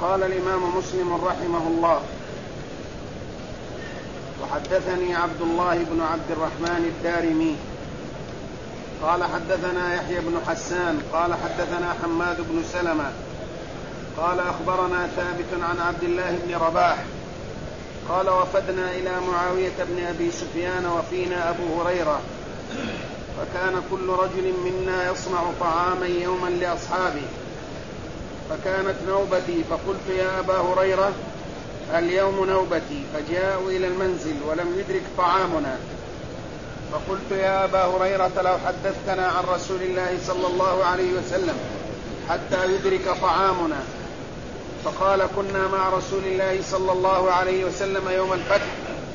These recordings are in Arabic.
قال الإمام مسلم رحمه الله: وحدثني عبد الله بن عبد الرحمن الدارمي قال حدثنا يحيى بن حسان قال حدثنا حماد بن سلمة قال أخبرنا ثابت عن عبد الله بن رباح قال: وفدنا إلى معاوية بن أبي سفيان وفينا أبو هريرة، فكان كل رجل منا يصنع طعاما يوما لأصحابه، فكانت نوبتي، فقلت: يا أبا هريرة اليوم نوبتي، فجاءوا إلى المنزل ولم يدرك طعامنا، فقلت: يا أبا هريرة لو حدثتنا عن رسول الله صلى الله عليه وسلم حتى يدرك طعامنا. فقال: كنا مع رسول الله صلى الله عليه وسلم يوم الفتح،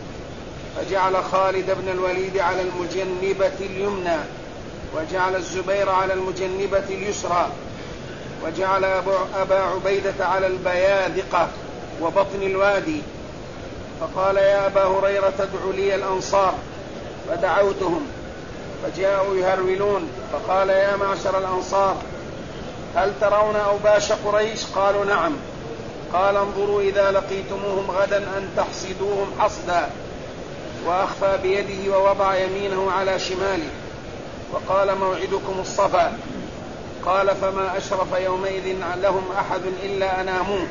فجعل خالد بن الوليد على المجنبة اليمنى، وجعل الزبير على المجنبة اليسرى، وجعل أبا عبيدة على البياذقة وبطن الوادي. فقال: يا أبا هريرة ادع لي الأنصار، فدعوتهم فجاءوا يهرولون، فقال: يا معشر الأنصار هل ترون أوباش قريش؟ قالوا: نعم. قال: انظروا إذا لقيتموهم غدا أن تحصدوهم حصدا. وأخفى بيده ووضع يمينه على شماله، وقال: موعدكم الصفا. قال: فما أشرف يومئذ لهم أحد إلا أناموه.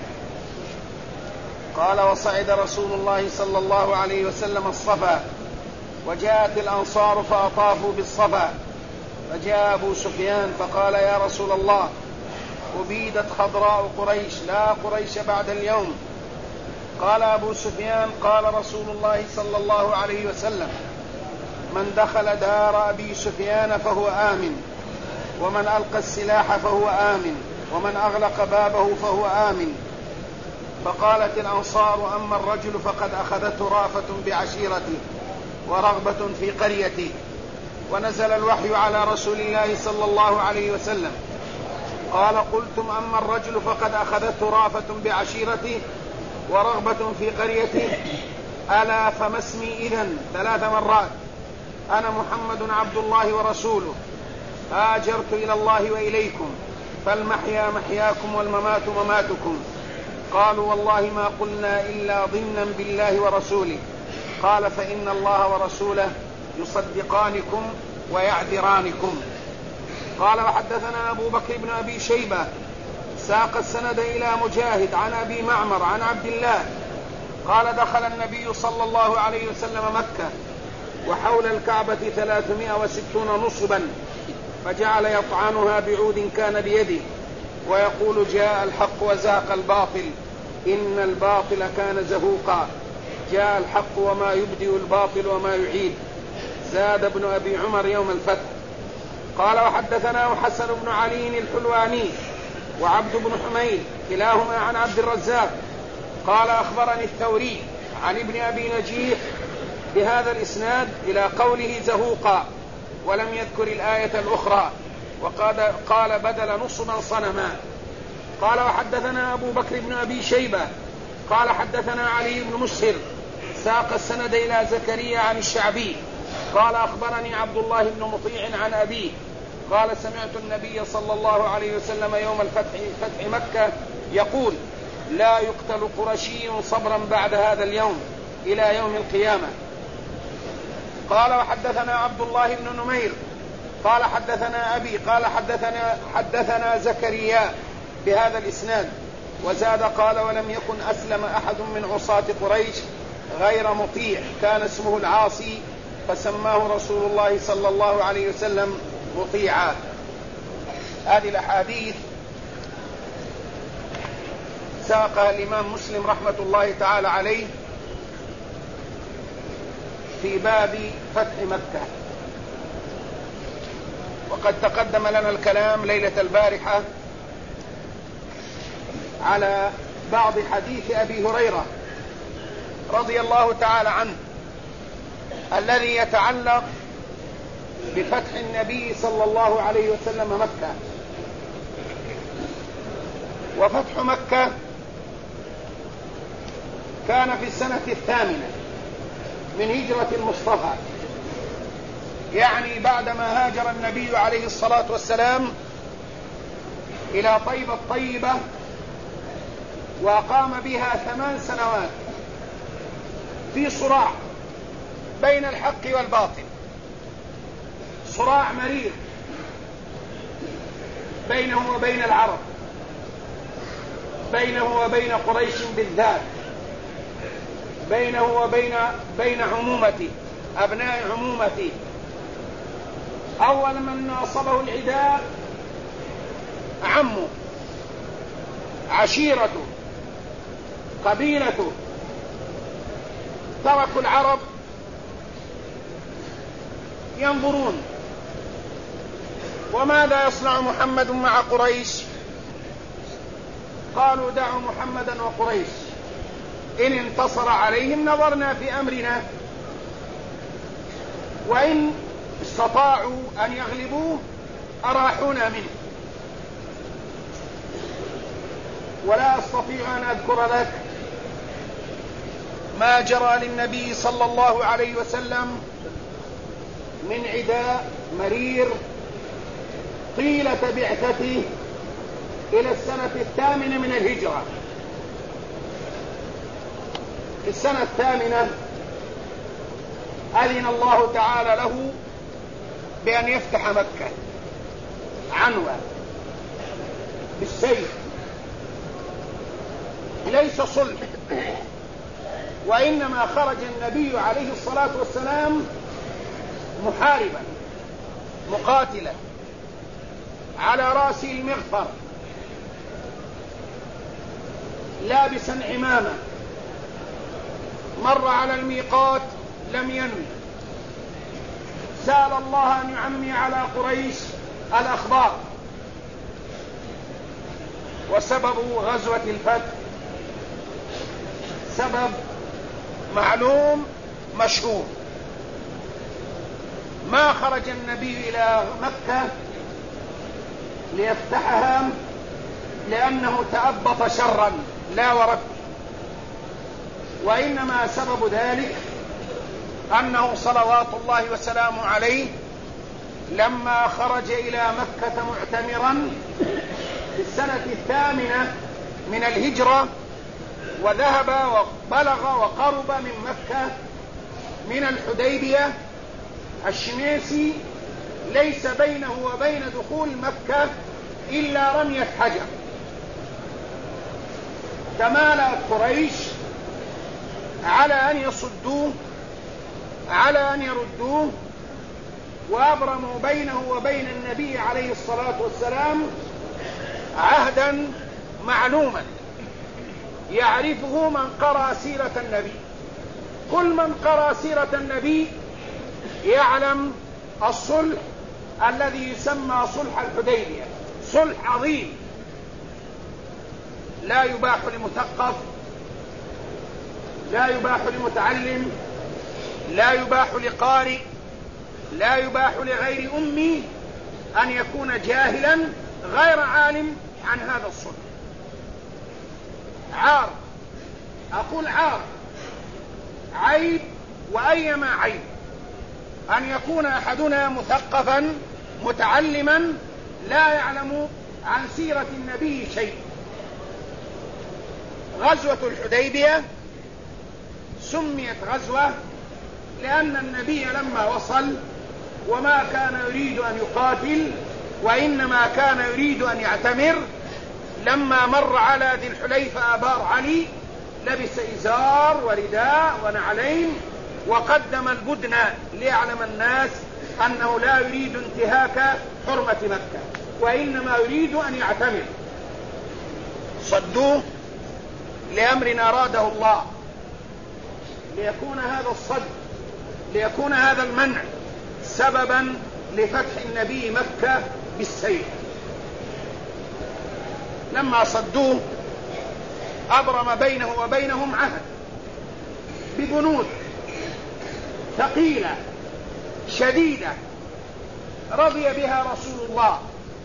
قال: وصعد رسول الله صلى الله عليه وسلم الصفا، وجاءت الأنصار فأطافوا بالصفا، فجاء أبو سفيان فقال: يا رسول الله أبيدت خضراء قريش، لا قريش بعد اليوم. قال أبو سفيان: قال رسول الله صلى الله عليه وسلم: من دخل دار أبي سفيان فهو آمن، ومن ألقى السلاح فهو آمن، ومن أغلق بابه فهو آمن. فقالت الأنصار: أما الرجل فقد أخذته رأفة بعشيرته ورغبة في قريته. ونزل الوحي على رسول الله صلى الله عليه وسلم. قال: قلتم: أما الرجل فقد أخذته رأفة بعشيرته ورغبة في قريته. ألا فما اسمي إذن 3 مرات. أنا محمد عبد الله ورسوله، هاجرت إلى الله وإليكم، فالمحيا محياكم والممات مماتكم. قالوا: والله ما قلنا إلا ضمنا بالله ورسوله. قال: فإن الله ورسوله يصدقانكم ويعذرانكم. قال: وحدثنا أبو بكر بن أبي شيبة ساق السند إلى مجاهد عن أبي معمر عن عبد الله قال: دخل النبي صلى الله عليه وسلم مكة، وحول الكعبة 360 نصبا، فجعل يطعنها بعود كان بيده، ويقول: جاء الحق وزهق الباطل، إن الباطل كان زهوقا، جاء الحق وما يبدئ الباطل وما يعيد. زاد ابن أبي عمر يوم الفتح. قال: وحدثنا حسن بن علي الحلواني وعبد بن حميد كلاهما عن عبد الرزاق قال: أخبرني الثوري عن ابن أبي نجيح بهذا الإسناد إلى قوله زهوقا، ولم يذكر الآية الأخرى، قال: بدل نصبا صنما. قال: وحدثنا أبو بكر بن أبي شيبة قال: حدثنا علي بن مسهر ساق السند إلى زكريا عن الشعبي قال: أخبرني عبد الله بن مطيع عن أبيه قال: سمعت النبي صلى الله عليه وسلم يوم فتح مكة يقول: لا يقتل قرشي صبرا بعد هذا اليوم إلى يوم القيامة. قال: وحدثنا عبد الله بن نمير قال: حدثنا أبي قال: حدثنا زكريا بهذا الإسناد. وزاد قال: ولم يكن أسلم أحد من عصاة قريش غير مطيع، كان اسمه العاصي، فسماه رسول الله صلى الله عليه وسلم مطيعا. هذه الأحاديث ساقها الإمام مسلم رحمة الله تعالى عليه في باب فتح مكة. وقد تقدم لنا الكلام ليلة البارحة على بعض حديث أبي هريرة رضي الله تعالى عنه الذي يتعلق بفتح النبي صلى الله عليه وسلم مكة. وفتح مكة كان في السنة 8 من هجرة المصطفى، يعني بعدما هاجر النبي عليه الصلاة والسلام إلى طيبة الطيبة وقام بها 8 سنوات في صراع بين الحق والباطل، صراع مرير بينه وبين العرب، بينه وبين قريش بالذات، بينه وبين عمومته، أبناء عمومته. أول من ناصبه العداء عمه، عشيرته، قبيلته. تركوا العرب ينظرون، وماذا يصنع محمد مع قريش؟ قالوا دعوا محمدا وقريش، إن انتصر عليهم نظرنا في أمرنا، وإن استطاعوا أن يغلبوه أراحونا منه. ولا أستطيع أن أذكر لك ما جرى للنبي صلى الله عليه وسلم من عداء مرير طيلة بعثته إلى السنة 8 من الهجرة. في السنة 8 أذن الله تعالى له بأن يفتح مكة عنوة بالسيف، ليس صلح، وإنما خرج النبي عليه الصلاة والسلام محاربا مقاتلا على رأسه المغفر، لابسا عمامة، مر على الميقات لم ينوي، سأل الله أن يعمي على قريش الأخبار. وسبب غزوة الفتح سبب معلوم مشهور، ما خرج النبي إلى مكة ليفتحها لأنه تأبط شرا، لا ورب، وإنما سبب ذلك أنه صلوات الله وسلامه عليه لما خرج إلى مكة معتمرا في السنة 8 من الهجرة، وذهب وبلغ وقرب من مكة من الحديبية، الشميسي ليس بينه وبين دخول مكة إلا رمية حجر. تمالأت قريش على أن يصدوه، على أن يردوه، وأبرموا بينه وبين النبي عليه الصلاة والسلام عهدا معلوما يعرفه من قرأ سيرة النبي. كل من قرأ سيرة النبي يعلم الصلح الذي يسمى صلح الحديبية، صلح عظيم لا يباح لمثقف، لا يباح لمتعلم، لا يباح لقارئ، لا يباح لغير أمي أن يكون جاهلا غير عالم عن هذا الصلح. عار، أقول عار، عيب، وأيما عيب أن يكون أحدنا مثقفا متعلما لا يعلم عن سيرة النبي شيء. غزوة الحديبية سميت غزوة لأن النبي لما وصل وما كان يريد أن يقاتل، وإنما كان يريد أن يعتمر، لما مر على ذي الحليفة أبار علي لبس إزار ورداء ونعلين وقدم البدن ليعلم الناس أنه لا يريد انتهاك حرمة مكة، وإنما يريد أن يعتمر. صدوه لأمر أراده الله، ليكون هذا الصد، ليكون هذا المنع سببا لفتح النبي مكة بالسيف. لما صدوه أبرم بينه وبينهم عهد ببنود ثقيلة شديدة رضي بها رسول الله،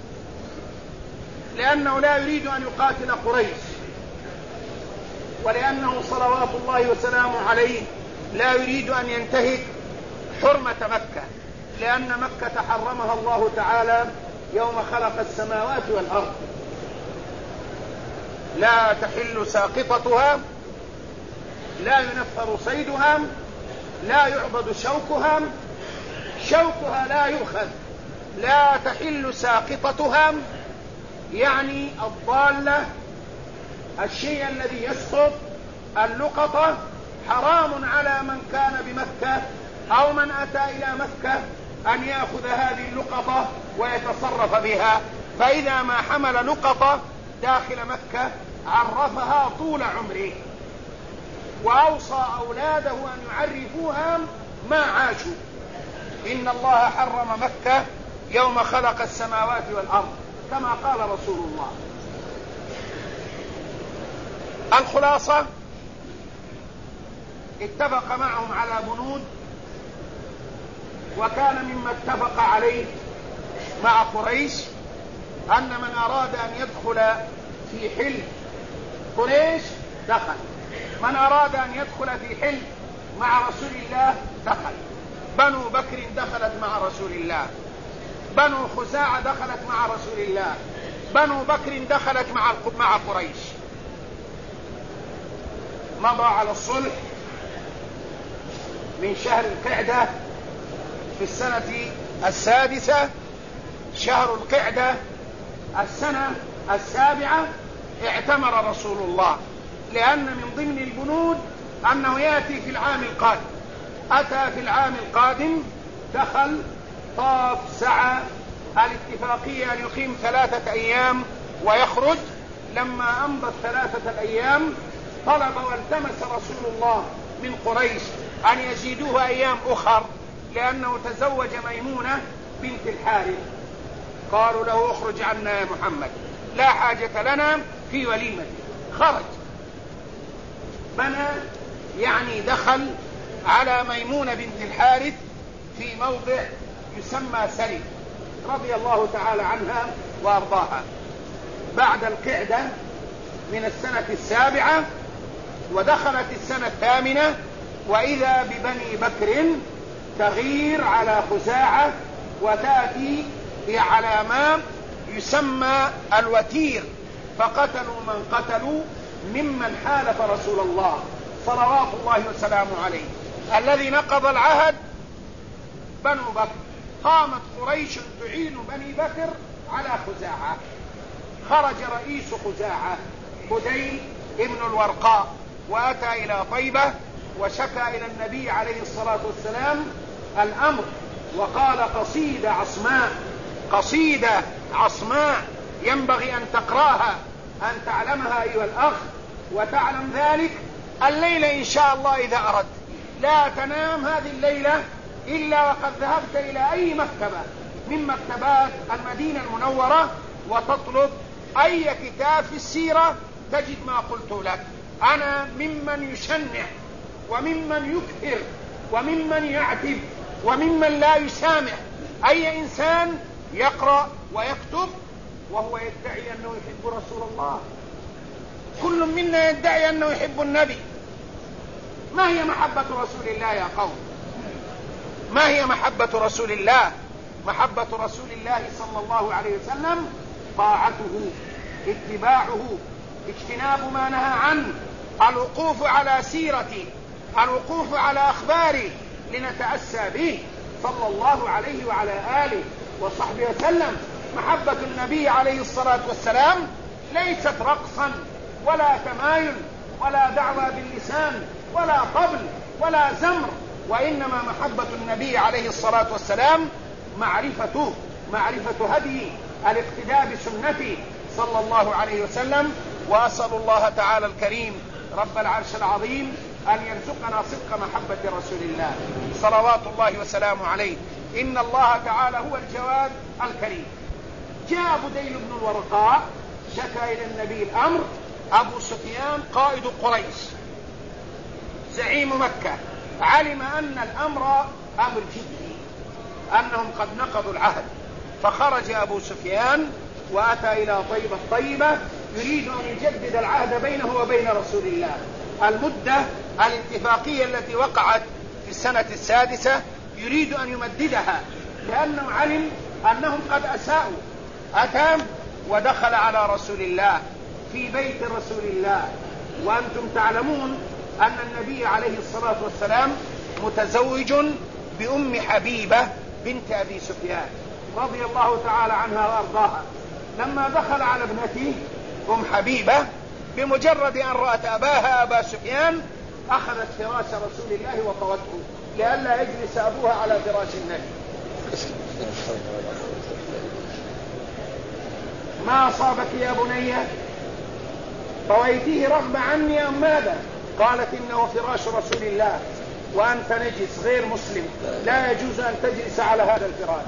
لأنه لا يريد أن يقاتل قريش، ولأنه صلوات الله وسلامه عليه لا يريد أن ينتهك حرمة مكة، لأن مكة حرمها الله تعالى يوم خلق السماوات والأرض. لا تحل ساقطتها، لا ينفر صيدها، لا يعضد شوكها، شوكها لا يؤخذ. لا تحل ساقطتها يعني الضالة، الشيء الذي يسقط، اللقطة، حرام على من كان بمكة أو من أتى إلى مكة أن يأخذ هذه اللقطة ويتصرف بها. فإذا ما حمل لقطة داخل مكة عرفها طول عمره، وأوصى أولاده أن يعرفوها ما عاشوا. إن الله حرم مكة يوم خلق السماوات والأرض كما قال رسول الله. الخلاصة اتفق معهم على بنود، وكان مما اتفق عليه مع قريش أن من أراد أن يدخل في حلم قريش دخل، من أراد أن يدخل في حلم مع رسول الله دخل. بنو بكر دخلت مع رسول الله، بنو خزاعة دخلت مع رسول الله، بنو بكر دخلت مع قريش. مضى على الصلح من شهر القعدة في السنة السادسة، شهر القعدة السنة السابعة اعتمر رسول الله، لأن من ضمن البنود أنه يأتي في العام القادم. أتى في العام القادم، دخل، طاف، سعى. الاتفاقية أن يقيم 3 أيام ويخرج. لما أمضت 3 أيام طلب والتمس رسول الله من قريش أن يزيدوه أيام أخر، لأنه تزوج ميمونة بنت الحارث. قالوا له اخرج عنا يا محمد، لا حاجة لنا في وليمة. خرج، بنى يعني دخل على ميمونة بنت الحارث في موضع يسمى سري رضي الله تعالى عنها وأرضاها، بعد القعدة من السنة السابعة، ودخلت السنة الثامنة، وإذا ببني بكر تغير على خزاعة وتأتي على ما يسمى الوتير، فقتلوا من قتلوا ممن حالف رسول الله صلوات الله وسلامه عليه. الذي نقض العهد بنو بكر. قامت قريش تعين بني بكر على خزاعة. خرج رئيس خزاعة بديل ابن الورقاء وأتى إلى طيبة وشكى إلى النبي عليه الصلاة والسلام الأمر، وقال قصيدة عصماء ينبغي أن تقرأها، أن تعلمها أيها الأخ، وتعلم ذلك الليلة إن شاء الله إذا أردت. لا تنام هذه الليلة إلا وقد ذهبت إلى أي مكتبة من مكتبات المدينة المنورة وتطلب أي كتاب في السيرة تجد ما قلت لك. أنا ممن يشنع وممن يكثر وممن يعتب وممن لا يسامح أي إنسان يقرأ ويكتب وهو يدعي أنه يحب رسول الله. كل منا يدعي أنه يحب النبي. ما هي محبة رسول الله يا قوم؟ ما هي محبة رسول الله؟ محبة رسول الله صلى الله عليه وسلم طاعته، اتباعه، اجتناب ما نهى عنه، الوقوف على سيرته، الوقوف على أخباره لنتأسى به صلى الله عليه وعلى آله وصحبه وسلم. محبة النبي عليه الصلاة والسلام ليست رقصا ولا تمايل ولا دعوى باللسان ولا طبل ولا زمر، وإنما محبة النبي عليه الصلاة والسلام معرفة هدي، الاقتداء بسنته صلى الله عليه وسلم. وأسأل الله تعالى الكريم رب العرش العظيم أن يرزقنا صدق محبة رسول الله صلوات الله وسلامه عليه. إن الله تعالى هو الجواد الكريم. جاء بديل بن الورقاء شكى إلى النبي الأمر. أبو سفيان قائد قريش زعيم مكة علم أن الأمر أمر جدي، أنهم قد نقضوا العهد، فخرج أبو سفيان وأتى إلى طيبة يريد أن يجدد العهد بينه وبين رسول الله. المدة الاتفاقية التي وقعت في السنة السادسة يريد أن يمددها، لأنه علم أنهم قد أساءوا. أتى ودخل على رسول الله في بيت رسول الله، وأنتم تعلمون أن النبي عليه الصلاة والسلام متزوج بأم حبيبة بنت أبي سفيان رضي الله تعالى عنها وأرضاها. لما دخل على ابنته أم حبيبة بمجرد أن رأت أباها أبا سفيان أخذت فراش رسول الله وطوته لئلا يجلس أبوها على فراش النبي. ما أصابك يا بني؟ طويتيه رغم عني أم ماذا؟ قالت إنه فراش رسول الله وأنت نجس غير مسلم، لا يجوز أن تجلس على هذا الفراش.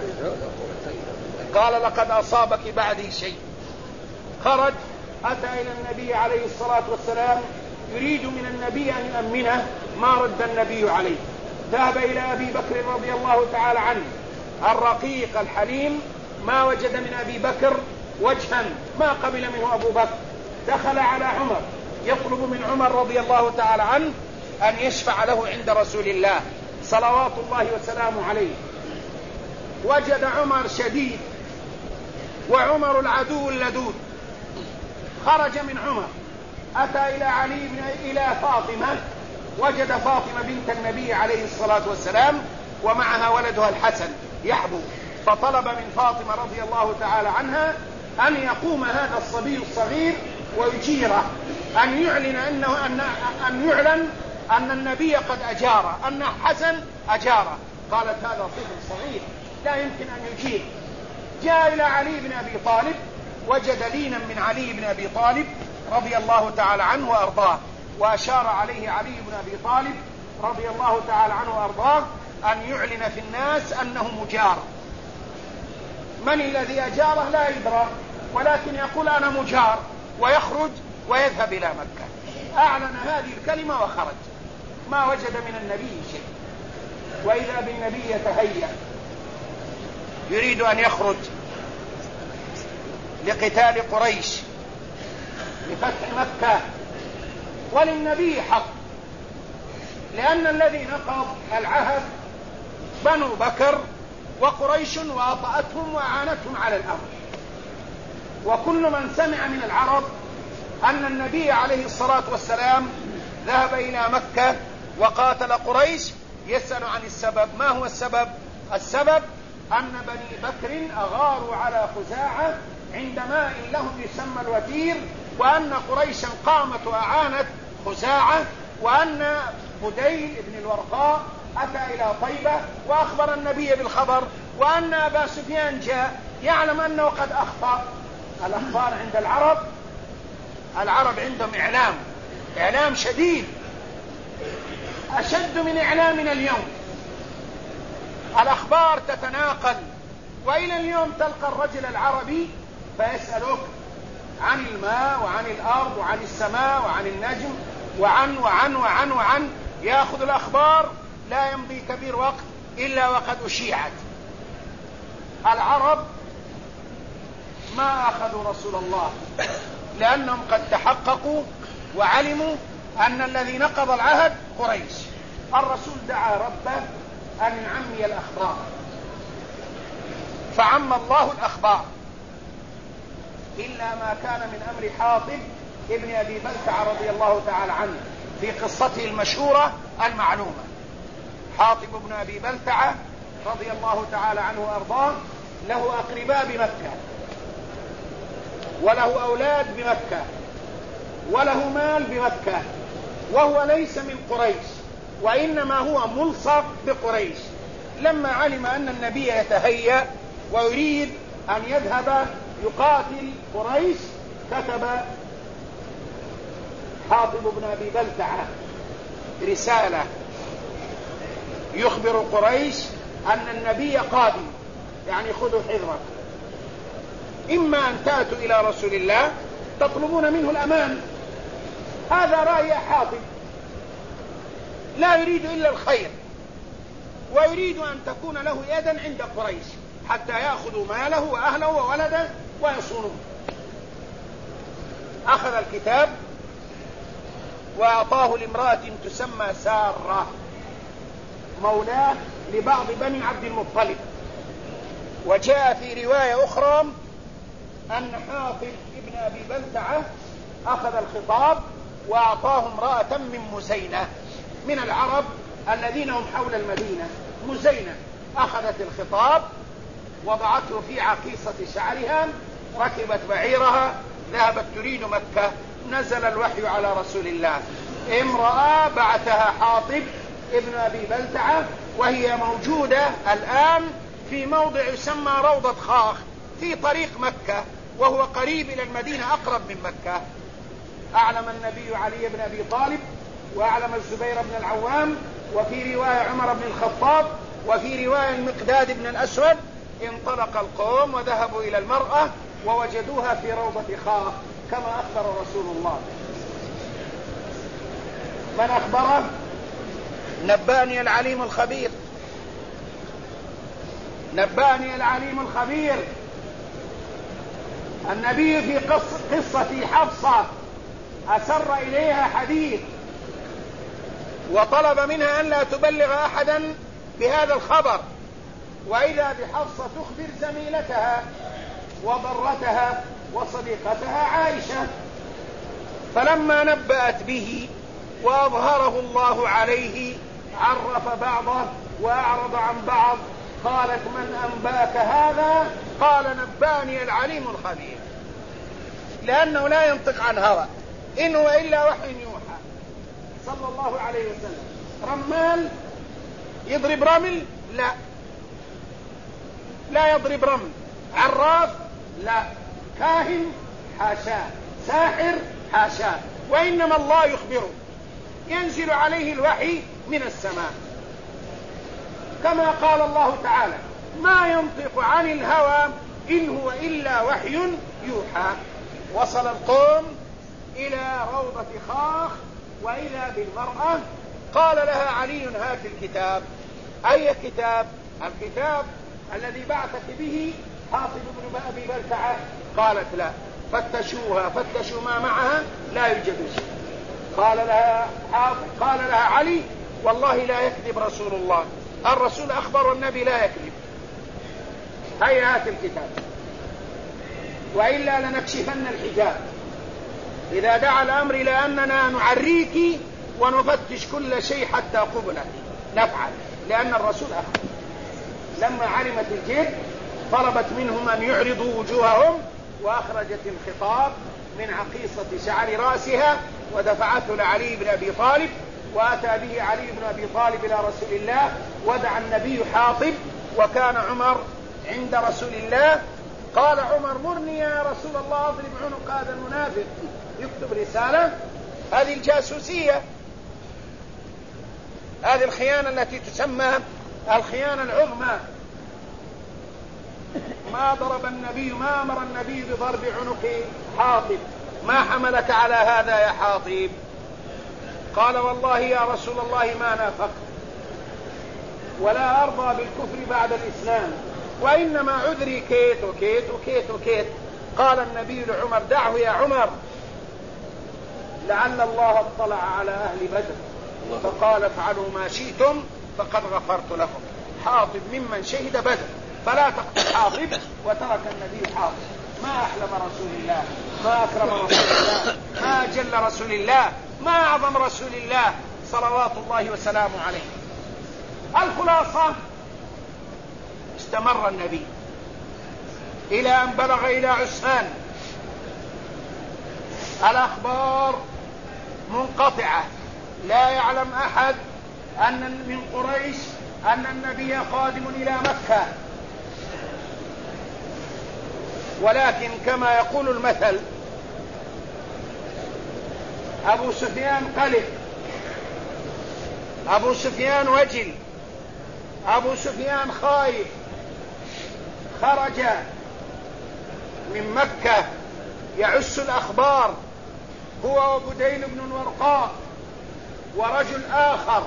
قال لقد أصابك بعدي شيء. خرج أتى إلى النبي عليه الصلاة والسلام يريد من النبي أن يؤمنه، ما رد النبي عليه. ذهب إلى أبي بكر رضي الله تعالى عنه الرقيق الحليم، ما وجد من أبي بكر وجها ما قبل منه أبو بكر. دخل على عمر يطلب من عمر رضي الله تعالى عنه أن يشفع له عند رسول الله صلوات الله وسلامه عليه. وجد عمر شديد وعمر العدو اللدود. خرج من عمر أتى إلى فاطمة، وجد فاطمة بنت النبي عليه الصلاة والسلام ومعها ولدها الحسن يحبو، فطلب من فاطمة رضي الله تعالى عنها أن يقوم هذا الصبي الصغير ويجيره، أن يعلن أن النبي قد أجاره، أن حسن أجاره. قالت هذا طفل صغير لا يمكن أن يجير. جاء إلى علي بن أبي طالب، وجد لينا من علي بن أبي طالب رضي الله تعالى عنه وأرضاه، وأشار عليه علي بن أبي طالب رضي الله تعالى عنه وأرضاه أن يعلن في الناس أنه مجار. من الذي أجاره لا يدرى، ولكن يقول أنا مجار، ويخرج ويذهب إلى مكة. أعلن هذه الكلمة وخرج، ما وجد من النبي شيء. وإذا بالنبي يتهيأ يريد أن يخرج لقتال قريش لفتح مكة، وللنبي حق، لأن الذي نقض العهد بنو بكر وقريش، وأطأتهم وأعانتهم على الأمر. وكل من سمع من العرب أن النبي عليه الصلاة والسلام ذهب إلى مكة وقاتل قريش يسأل عن السبب. ما هو السبب؟ السبب أن بني بكر أغاروا على خزاعة عند ماء لهم يسمى الوتير، وأن قريشا قامت وأعانت خزاعة، وأن بديل بن الورقاء أتى إلى طيبة وأخبر النبي بالخبر، وأن أبا سفيان جاء يعلم أنه قد أخطأ. الأخبار عند العرب عندهم إعلام شديد، أشد من إعلامنا اليوم. الأخبار تتناقل، وإلى اليوم تلقى الرجل العربي فيسألك عن الماء وعن الأرض وعن السماء وعن النجم وعن وعن وعن وعن، يأخذ الأخبار لا يمضي كبير وقت إلا وقد أشيعت. العرب ما أخذوا رسول الله لأنهم قد تحققوا وعلموا أن الذي نقض العهد قريش. الرسول دعا ربه أن يعمي الأخبار، فعم الله الأخبار، إلا ما كان من أمر حاطب ابن أبي بلتع رضي الله تعالى عنه في قصته المشهورة المعلومة. حاطب ابن أبي بلتع رضي الله تعالى عنه وأرضاه له أقرباء بمكة، وله أولاد بمكة، وله مال بمكة، وهو ليس من قريش، وإنما هو ملصق بقريش. لما علم أن النبي يتهيأ ويريد أن يذهب يقاتل قريش، كتب حاطب بن أبي بلتعة رسالة يخبر قريش أن النبي قادم، يعني خذوا حذركم، إما أن تأتوا إلى رسول الله تطلبون منه الأمان. هذا رأي حاطب، لا يريد إلا الخير، ويريد أن تكون له يدا عند قريش حتى يأخذوا ماله وأهله وولده ويصونوه. أخذ الكتاب وأعطاه لامرأة تسمى سارة، مولاه لبعض بني عبد المطلب. وجاء في رواية أخرى أن حاطب ابن أبي بلتعة أخذ الخطاب وأعطاه امرأة من مزينة من العرب الذين هم حول المدينة. مزينة أخذت الخطاب، وضعته في عقيصة شعرها، ركبت بعيرها، ذهبت تريد مكة. نزل الوحي على رسول الله. امرأة بعثها حاطب ابن أبي بلتعة، وهي موجودة الآن في موضع يسمى روضة خاخ في طريق مكة، وهو قريب إلى المدينة، أقرب من مكة. أعلم النبي علي بن أبي طالب، وأعلم الزبير بن العوام، وفي رواية عمر بن الخطاب، وفي رواية المقداد بن الأسود. انطلق القوم وذهبوا إلى المرأة ووجدوها في روضة خاخ كما أخبر رسول الله. من أخبره؟ نبأني العليم الخبير، نبأني العليم الخبير. النبي في قصة حفصة أسر إليها حديث، وطلب منها أن لا تبلغ أحدا بهذا الخبر، وإذا بحفصة تخبر زميلتها وضرتها وصديقتها عائشة. فلما نبأت به وأظهره الله عليه عرف بعضه وأعرض عن بعض. قالت: من أنبأك هذا؟ قال: نبأني العليم الخبير. لأنه لا ينطق عن هوى، إن هو إلا وحي يوحى صلى الله عليه وسلم. رمال يضرب رمل؟ لا، لا يضرب رمل. عراف؟ لا. كاهن؟ حاشاه. ساحر؟ حاشاه. وإنما الله يخبره، ينزل عليه الوحي من السماء، كما قال الله تعالى: ما ينطق عن الهوى إن هو إلا وحي يوحى. وصل القوم إلى روضة خاخ، وإذا بالمرأة. قال لها علي: هات الكتاب. أي كتاب؟ الكتاب الذي بعثك به حاطب بن أبي بلتعة. قالت: لا. فتشوها، فتشوا ما معها، لا يوجد شيء. قال لها علي: والله لا يكذب رسول الله، الرسول أخبر النبي لا يكذب. هيا هات الكتاب، وإلا لنكشفن الحجاب. إذا دعا الأمر إلى أننا نعريك ونفتش كل شيء حتى قبلك نفعل، لأن الرسول أخبر. لما علمت الجد طلبت منهم أن يعرضوا وجوههم، وأخرجت الخطاب من عقيصة شعر رأسها ودفعته لعلي بن أبي طالب. وأتى به علي بن أبي طالب إلى رسول الله، ودعا النبي حاطب، وكان عمر عند رسول الله. قال عمر: مرني يا رسول الله أضرب عنق هذا المنافق، يكتب رسالة. هذه الجاسوسية، هذه الخيانة التي تسمى الخيانة العظمى. ما أمر النبي بضرب عنق حاطب. ما حملك على هذا يا حاطب؟ قال: والله يا رسول الله ما نافقت، ولا أرضى بالكفر بعد الإسلام، وإنما عذري كيت وكيت وكيت وكيت. قال النبي لعمر: دعه يا عمر، لعل الله اطلع على أهل بدر فقال: افعلوا ما شئتم فقد غفرت لكم. حاطب ممن شهد بدر، فلا تقتل حاطب. وترك النبي حاطب. ما أحلم رسول الله، ما أكرم رسول الله، ما أجل رسول الله، ما أعظم رسول الله صلوات الله وسلامه عليه. الخلاصة: استمر النبي إلى أن بلغ إلى عسفان. الأخبار منقطعة، لا يعلم أحد أن من قريش أن النبي قادم إلى مكة، ولكن كما يقول المثل: أبو سفيان قلق، أبو سفيان وجل، أبو سفيان خايف. خرج من مكة يعس الأخبار هو وبديل بن الورقاء ورجل آخر.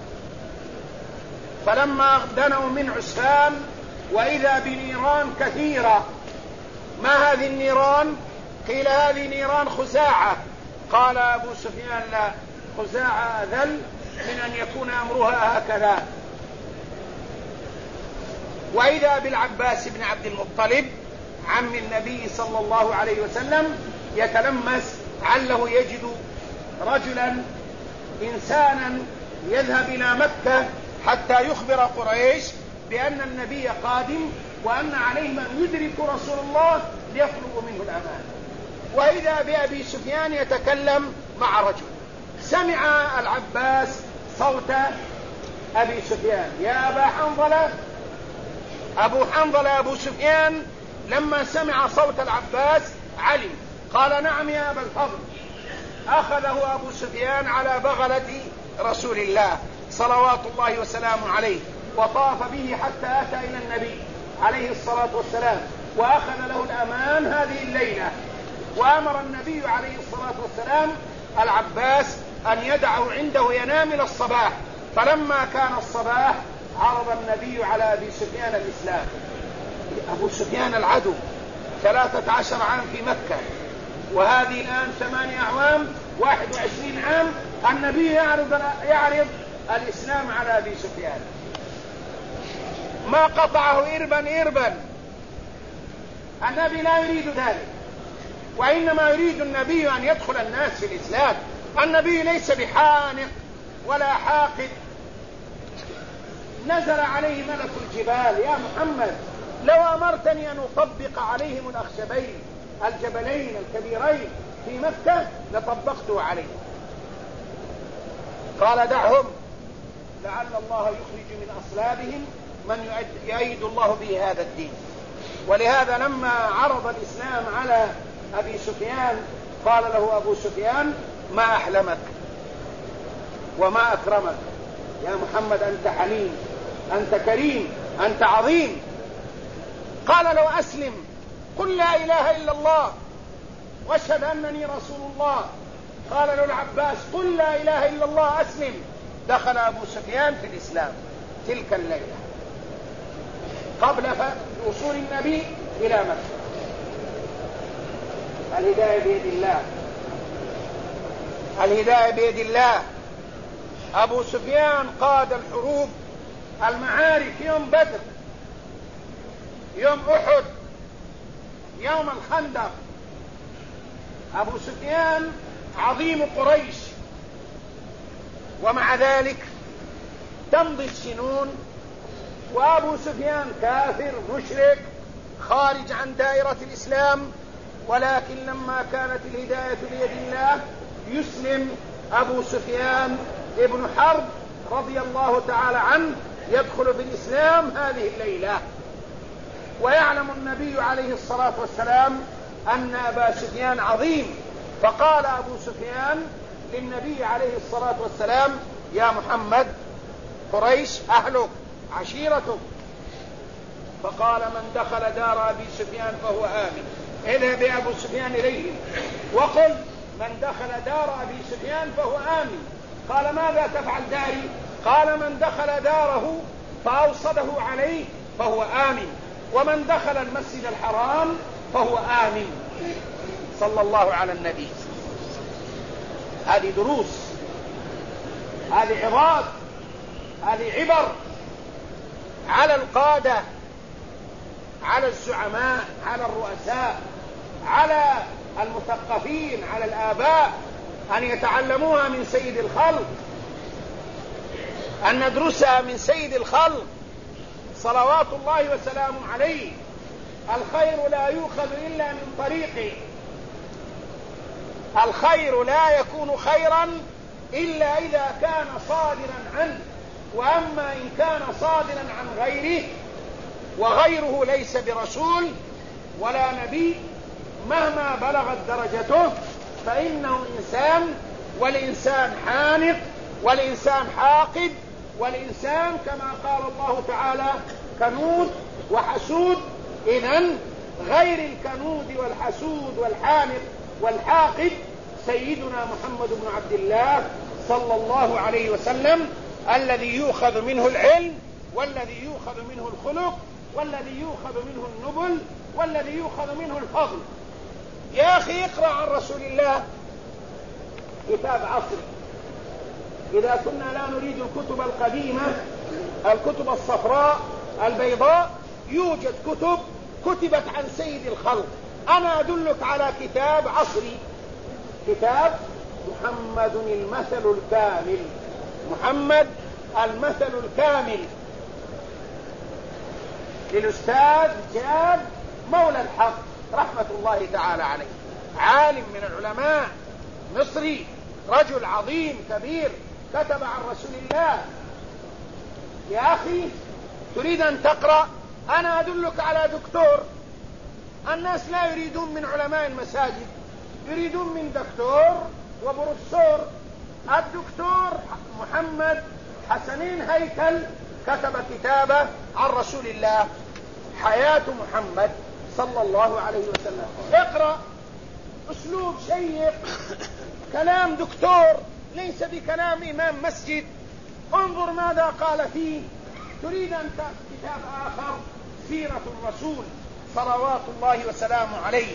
فلما دنوا من عسفان وإذا بنيران كثيرة. ما هذه النيران؟ قيل: هذه نيران خزاعة. قال أبو سفيان: لا، خزاعة أذل من أن يكون أمرها هكذا. وإذا بالعباس بن عبد المطلب عم النبي صلى الله عليه وسلم يتلمس علّه يجد رجلا إنسانا يذهب إلى مكة حتى يخبر قريش بأن النبي قادم وأن عليهم أن يدركوا رسول الله ليطلبوا منه الأمان. وإذا بأبي سفيان يتكلم مع رجل. سمع العباس صوت أبي سفيان: يا أبا حنظلة. أبو حنظلة أبو سفيان لما سمع صوت العباس علم، قال: نعم يا أبا الفضل. أخذه أبو سفيان على بغلة رسول الله صلوات الله وسلامه عليه، وطاف به حتى أتى إلى النبي عليه الصلاة والسلام، وأخذ له الأمان هذه الليلة. وأمر النبي عليه الصلاة والسلام العباس أن يدعه عنده ينام إلى الصباح. فلما كان الصباح عرض النبي على أبي سفيان الإسلام. أبو سفيان العدو 13 عام في مكة، وهذه الآن 8 أعوام 21 عام النبي يعرض الإسلام على أبي سفيان. ما قطعه إربا. النبي لا يريد ذلك، وإنما يريد النبي أن يدخل الناس في الإسلام. النبي ليس بحانق ولا حاقد. نزل عليه ملك الجبال: يا محمد، لو أمرتني أن أطبق عليهم الأخشبين الجبلين الكبيرين في مكة لطبقته عليهم. قال: دعهم، لعل الله يخرج من أصلابهم من يؤيد الله به هذا الدين. ولهذا لما عرض الإسلام على أبي سفيان قال له أبو سفيان: ما أحلمك وما أكرمك يا محمد، أنت حليم، أنت كريم، أنت عظيم. قال: لو أسلم، قل لا إله إلا الله واشهد أنني رسول الله. قال له العباس: قل لا إله إلا الله أسلم. دخل أبو سفيان في الإسلام تلك الليلة قبل وصول النبي إلى مكة. الهداية بيد الله، الهداية بيد الله. أبو سفيان قاد الحروب، المعارك، يوم بدر، يوم أحد، يوم الخندق. أبو سفيان عظيم قريش، ومع ذلك تمضي السنون وأبو سفيان كافر مشرك خارج عن دائرة الإسلام. ولكن لما كانت الهداية بيد الله يسلم أبو سفيان ابن حرب رضي الله تعالى عنه، يدخل بالإسلام هذه الليلة. ويعلم النبي عليه الصلاة والسلام أن أبا سفيان عظيم، فقال أبو سفيان للنبي عليه الصلاة والسلام: يا محمد، قريش أهلك عشيرتك. فقال: من دخل دار أبي سفيان فهو آمن. اذهب يا أبو سفيان إليهم وقل: من دخل دار أبي سفيان فهو آمن. قال: ماذا تفعل داري؟ قال: من دخل داره فأوصده عليه فهو آمن، ومن دخل المسجد الحرام فهو آمن. صلى الله على النبي. هذه دروس، هذه عظات، هذه عبر على القادة، على الزعماء، على الرؤساء، على المثقفين، على الآباء، أن يتعلموها من سيد الخلق، أن ندرسها من سيد الخلق صلوات الله وسلامه عليه. الخير لا يؤخذ إلا من طريقه، الخير لا يكون خيرا إلا إذا كان صادرا عنه. وأما إن كان صادرا عن غيره وغيره ليس برسول ولا نبي مهما بلغت درجته فإنه إنسان، والإنسان حانق، والإنسان حاقد، والإنسان كما قال الله تعالى كنود وحسود. إذن غير الكنود والحسود والحانق والحاقد سيدنا محمد بن عبد الله صلى الله عليه وسلم، الذي يؤخذ منه العلم، والذي يؤخذ منه الخلق، والذي يؤخذ منه النبل، والذي يؤخذ منه الفضل. يا أخي اقرأ عن رسول الله كتاب عصري. إذا كنا لا نريد الكتب القديمة، الكتب الصفراء البيضاء، يوجد كتب كتبت عن سيد الخلق. أنا أدلك على كتاب عصري، كتاب محمد المثل الكامل، محمد المثل الكامل للأستاذ جاد مولى الحق رحمة الله تعالى عليه، عالم من العلماء، مصري، رجل عظيم كبير، كتب عن رسول الله. يا أخي تريد أن تقرأ، أنا أدلك على دكتور. الناس لا يريدون من علماء المساجد، يريدون من دكتور وبروفيسور. الدكتور محمد حسنين هيكل كتب كتابه عن رسول الله، حياة محمد صلى الله عليه وسلم. اقرأ، أسلوب شيق، كلام دكتور، ليس بكلام إمام مسجد. انظر ماذا قال فيه. تريد أن كتاب آخر، سيرة الرسول صلوات الله وسلامه عليه،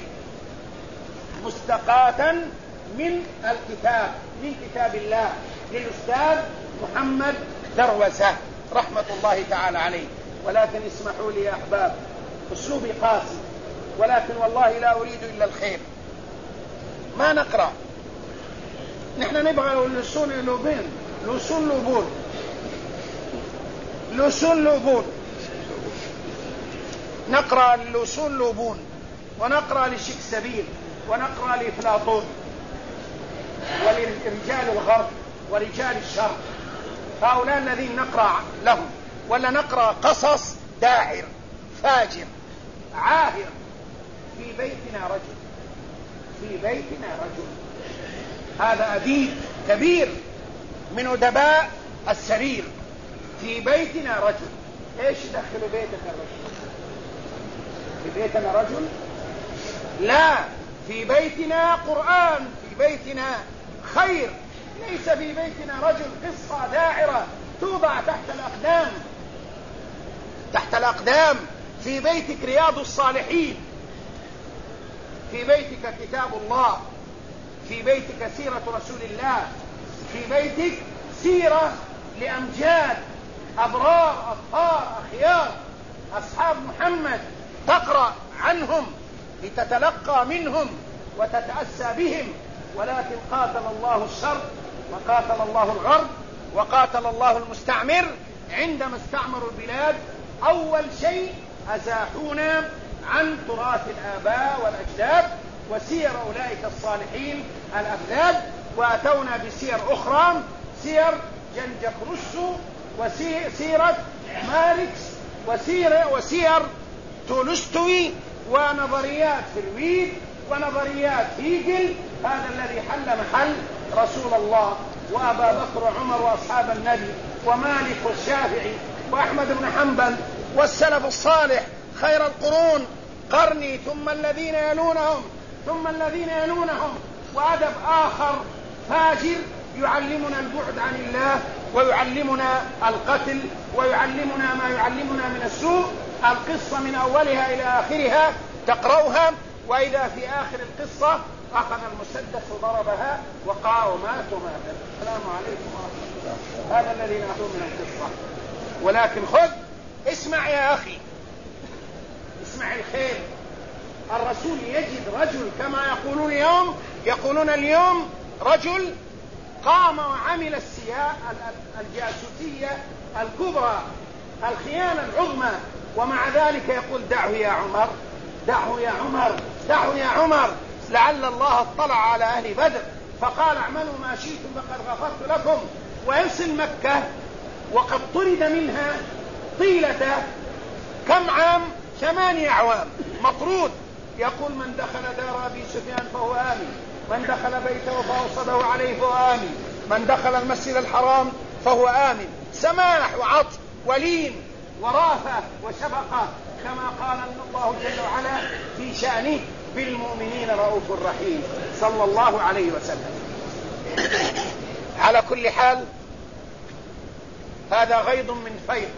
مستقاة من الكتاب، من كتاب الله، للأستاذ محمد دروسة رحمة الله تعالى عليه. ولكن اسمحوا لي يا أحباب، أسلوبي قاسي، ولكن والله لا أريد إلا الخير. ما نقرأ، نحن نبغى الأصول لوبين، الأصول لوبون، الأصول لوبون، نقرأ الأصول لوبون، ونقرأ لشكسبير، ونقرأ لأفلاطون، ولرجال الغرب ورجال الشرق، هؤلاء الذين نقرأ لهم. ولا نقرأ قصص داعر فاجر عاهر. في بيتنا رجل، في بيتنا رجل، هذا أديب كبير من أدباء السرير. في بيتنا رجل، ايش يدخل بيتك الرجل؟ في بيتنا رجل؟ لا، في بيتنا قرآن، في بيتنا خير، ليس في بيتنا رجل قصة داعرة توضع تحت الأقدام، تحت الأقدام. في بيتك رياض الصالحين، في بيتك كتاب الله، في بيتك سيرة رسول الله، في بيتك سيرة لأمجاد أبرار أطهار أخيار أصحاب محمد، تقرأ عنهم لتتلقى منهم وتتأسى بهم. ولكن قاتل الله الشر وقاتل الله الغرب وقاتل الله المستعمر. عندما استعمروا البلاد أول شيء أزاحونا عن تراث الآباء والأجداد وسير أولئك الصالحين الأبداد، وأتونا بسير أخرى، سير جنجك روسو، وسيرة ماركس، وسير تولستوي، ونظريات فرويد، ونظريات هيجل. هذا الذي حل محل رسول الله وأبا بكر وعمر وأصحاب النبي ومالك والشافعي وأحمد بن حنبل والسلف الصالح خير القرون قرني، ثم الذين يلونهم ثم الذين يلونهم. وأدب آخر فاجر يعلمنا البعد عن الله، ويعلمنا القتل، ويعلمنا ما يعلمنا من السوء. القصة من أولها إلى آخرها تقرأها، وإذا في آخر القصة أخذ المسدس وضربها ومات. السلام عليكم ورحمة الله. هذا الذي نأخذ من القصة. ولكن خذ، اسمع يا أخي، اسمع الخير. الرسول يجد رجل كما يقولون اليوم رجل قام وعمل الجاسوسية الكبرى، الخيانة العظمى، ومع ذلك يقول دعه يا عمر، دعه يا عمر، دعه يا عمر، لعل الله اطلع على أهل بدر فقال اعملوا ما شئتم فقد غفرت لكم. ويصل مكة وقد طرد منها طيلة كم عام؟ 8 أعوام مطرود. يقول من دخل دار أبي سفيان فهو آمن، من دخل بيته فأوصده عليه فهو آمن، من دخل المسجد الحرام فهو آمن. سماح وعطف ولين ورافة وشفقة، كما قال الله جل وعلا في شأنه بالمؤمنين رؤوف رحيم صلى الله عليه وسلم. على كل حال هذا غيض من فيض،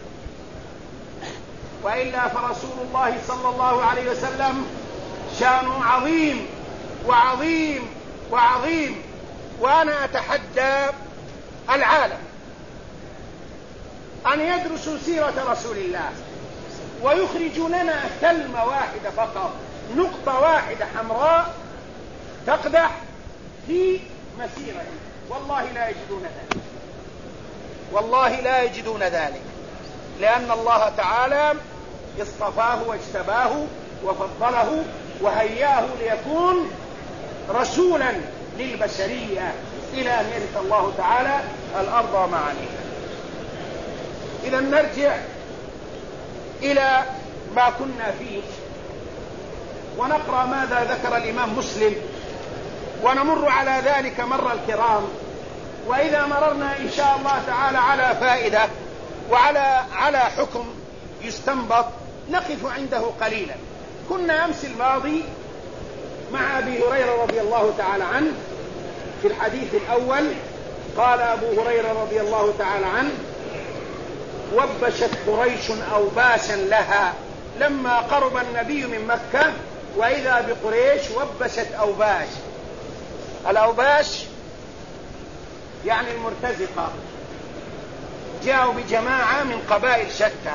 وإلا فرسول الله صلى الله عليه وسلم شأنه عظيم وعظيم وعظيم. وأنا أتحدى العالم أن يدرسوا سيرة رسول الله ويخرج لنا كلمة واحدة فقط، نقطة واحدة حمراء تقدح في مسيرة، والله لا يجدون ذلك، والله لا يجدون ذلك، لأن الله تعالى اصطفاه واجتباه وفضله وهياه ليكون رسولا للبشرية إلى أن يرث الله تعالى الأرض وما عليها. إذا نرجع إلى ما كنا فيه ونقرأ ماذا ذكر الإمام مسلم، ونمر على ذلك مر الكرام، وإذا مررنا إن شاء الله تعالى على فائدة وعلى حكم يستنبط نقف عنده قليلا. كنا أمس الماضي مع أبي هريرة رضي الله تعالى عنه في الحديث الأول. قال أبو هريرة رضي الله تعالى عنه: وبشت قريش أوباشا لها لما قرب النبي من مكة، وإذا بقريش وبشت أوباش. الأوباش يعني المرتزقة، جاءوا بجماعة من قبائل شتى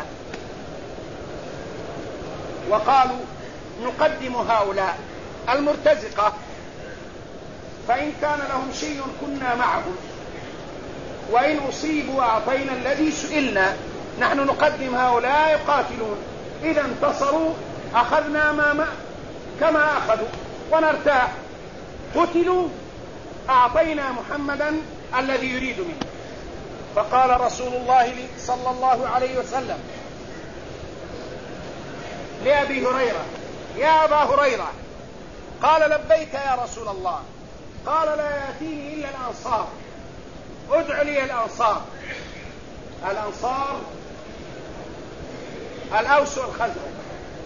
وقالوا نقدم هؤلاء المرتزقة، فإن كان لهم شيء كنا معهم، وإن أصيبوا أعطينا الذي سئلنا، نحن نقدم هؤلاء يقاتلون، إذا انتصروا أخذنا ما كما أخذوا ونرتاح، قتلوا أعطينا محمدا الذي يريد منه. فقال رسول الله صلى الله عليه وسلم لأبي هريرة: يا أبا هريرة. قال: لبيك يا رسول الله. قال: لا يأتيني إلا الأنصار، ادع لي الأنصار. الأنصار الأوس والخزرج،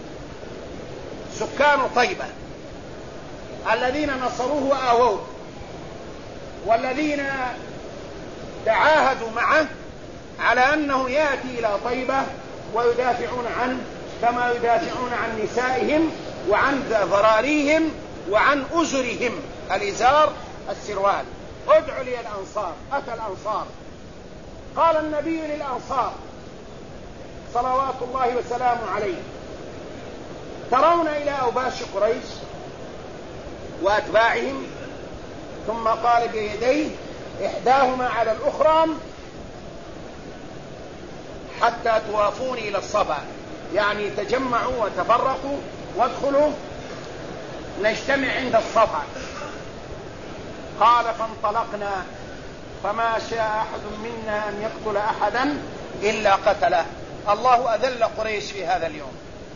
سكان طيبة الذين نصروه وآووه، والذين تعاهدوا معه على أنه يأتي إلى طيبة ويدافعون عنه كما يدافعون عن نسائهم وعن ذراريهم وعن أزرهم، الإزار السروال. ادعوا لي الأنصار. أتى الأنصار. قال النبي للأنصار صلوات الله وسلامه عليه: ترون إلى أوباش قريش وأتباعهم؟ ثم قال بيديه إحداهما على الأخرى حتى توافوني إلى الصفا، يعني تجمعوا وتفرقوا وادخلوا نجتمع عند الصفا. قال: فانطلقنا فما شاء أحد منا أن يقتل أحدا إلا قتله. الله أذل قريش في هذا اليوم،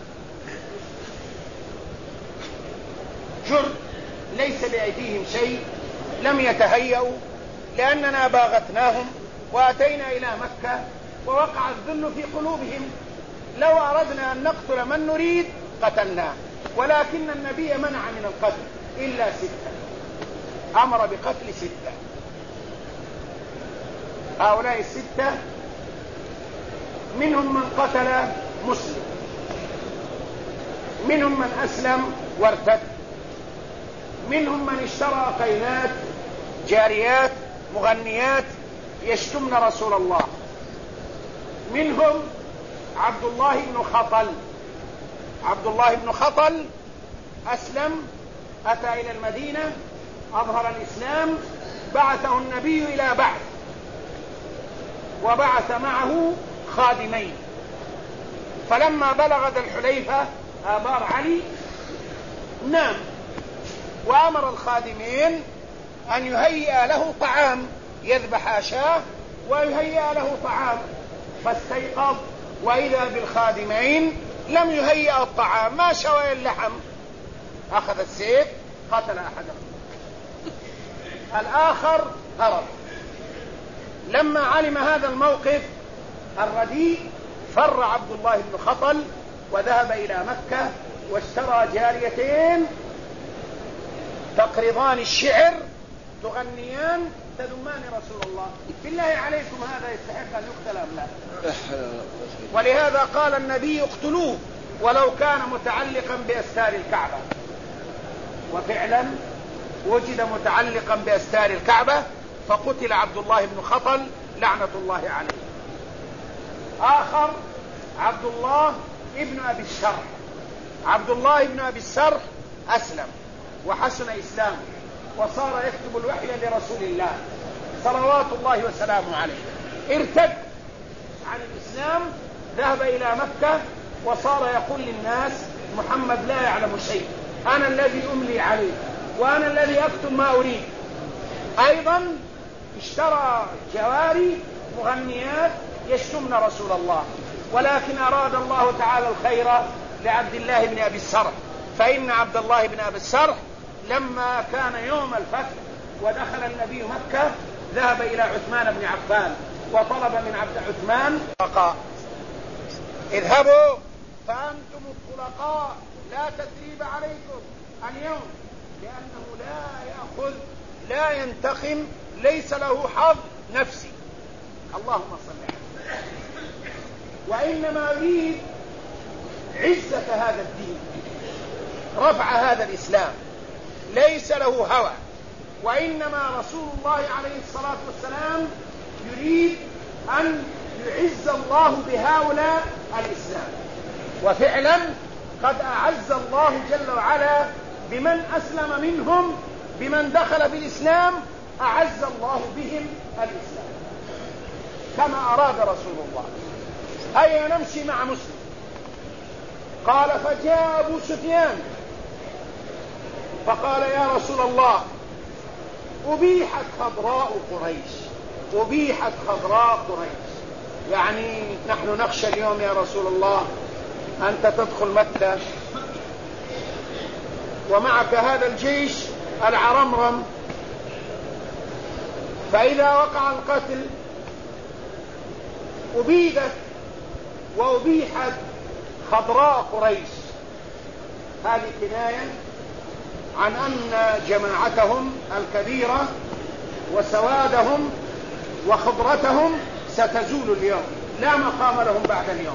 جر ليس بأيديهم شيء، لم يتهيأوا، لأننا باغتناهم وأتينا إلى مكة ووقع الذل في قلوبهم. لو أردنا أن نقتل من نريد قتلناه، ولكن النبي منع من القتل إلا 6، أمر بقتل 6. هؤلاء 6 منهم من قتل مسلم، منهم من أسلم وارتد، منهم من اشترى قينات جاريات مغنيات يشتمن رسول الله، منهم عبد الله بن خطل. عبد الله بن خطل أسلم، أتى إلى المدينة، أظهر الإسلام، بعثه النبي إلى بعث، وبعث معه خادمين. فلما بلغ ذا الحليفة آبار علي نام، وأمر الخادمين أن يهيئ له طعام، يذبح شاة ويهيئ له طعام. فاستيقظ وإذا بالخادمين لم يهيئ الطعام، ما شوى اللحم. أخذ السيف قتل أحدهم، الآخر هرب. لما علم هذا الموقف الرديء فر عبد الله بن خطل وذهب إلى مكة واشترى جاريتين تقرضان الشعر تغنيان تذمان رسول الله. بالله عليكم هذا يستحق أن يقتل أم لا؟ ولهذا قال النبي: اقتلوه ولو كان متعلقا بأستار الكعبة. وفعلا وجد متعلقا بأستار الكعبة فقتل عبد الله بن خطل لعنة الله عليه. آخر عبد الله ابن أبي السرح. عبد الله بن أبي السرح أسلم وحسن إسلامه وصار يكتب الوحي لرسول الله صلوات الله وسلامه عليه. ارتد عن الإسلام، ذهب إلى مكة وصار يقول للناس محمد لا يعلم شيء، أنا الذي أملي عليه وأنا الذي أكتب ما أريد. أيضا اشترى جواري مغنيات يشتمن رسول الله، ولكن أراد الله تعالى الخير لعبد الله بن أبي السرح، فإن عبد الله بن أبي السرح لما كان يوم الفتح ودخل النبي مكة ذهب إلى عثمان بن عفان وطلب من عبد عثمان الطلقاء: اذهبوا فأنتم الطلقاء لا تثريب عليكم اليوم، لأنه لا يأخذ لا ينتقم، ليس له حظ نفسي. اللهم صل عليه. وإنما يريد عزة هذا الدين، رفع هذا الإسلام، ليس له هوى، وإنما رسول الله عليه الصلاة والسلام يريد أن يعز الله بهؤلاء الإسلام. وفعلا قد أعز الله جل وعلا بمن أسلم منهم، بمن دخل بالإسلام أعز الله بهم الإسلام كما أراد رسول الله. هيا نمشي مع مسلم. قال: فجاء أبو سفيان فقال: يا رسول الله، أبيحت خضراء قريش، أبيحت خضراء قريش، يعني نحن نخشى اليوم يا رسول الله أنت تدخل مكة ومعك هذا الجيش العرمرم، فإذا وقع القتل أبيدت وأبيحت خضراء قريش. هذه كناية عن أن جماعتهم الكبيرة وسوادهم وخضرتهم ستزول اليوم، لا مقام لهم بعد اليوم،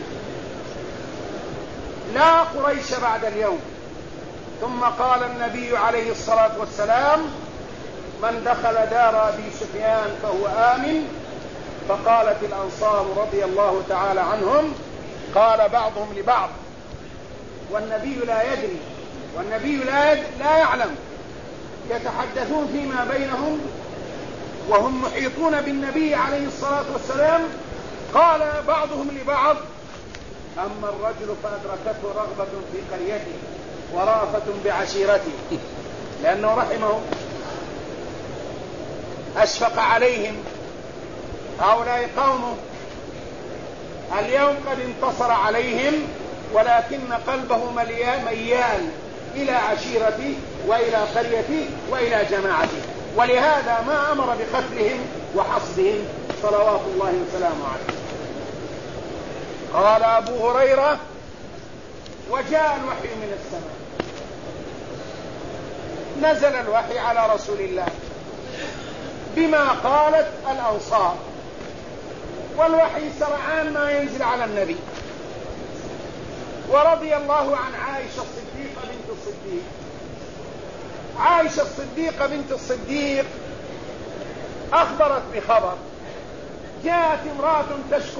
لا قريش بعد اليوم. ثم قال النبي عليه الصلاة والسلام: من دخل دار أبي سفيان فهو آمن. فقالت الأنصار رضي الله تعالى عنهم، قال بعضهم لبعض، والنبي لا يدري، والنبي لا يعلم، يتحدثون فيما بينهم وهم محيطون بالنبي عليه الصلاة والسلام. قال بعضهم لبعض: أما الرجل فأدركته رغبة في قريته ورأفة بعشيرته، لأنه رحمه، أشفق عليهم، هؤلاء قومه، اليوم قد انتصر عليهم ولكن قلبه ميال إلى عشيرته وإلى قريته وإلى جماعته، ولهذا ما أمر بقتلهم وحصدهم صلوات الله وسلامه عليه. قال أبو هريرة: وجاء الوحي من السماء، نزل الوحي على رسول الله بما قالت الأنصار، والوحي سرعان ما ينزل على النبي. ورضي الله عن عائشة الصديقة بنت الصديق. عائشة الصديقة بنت الصديق أخبرت بخبر: جاءت امرأة تشكو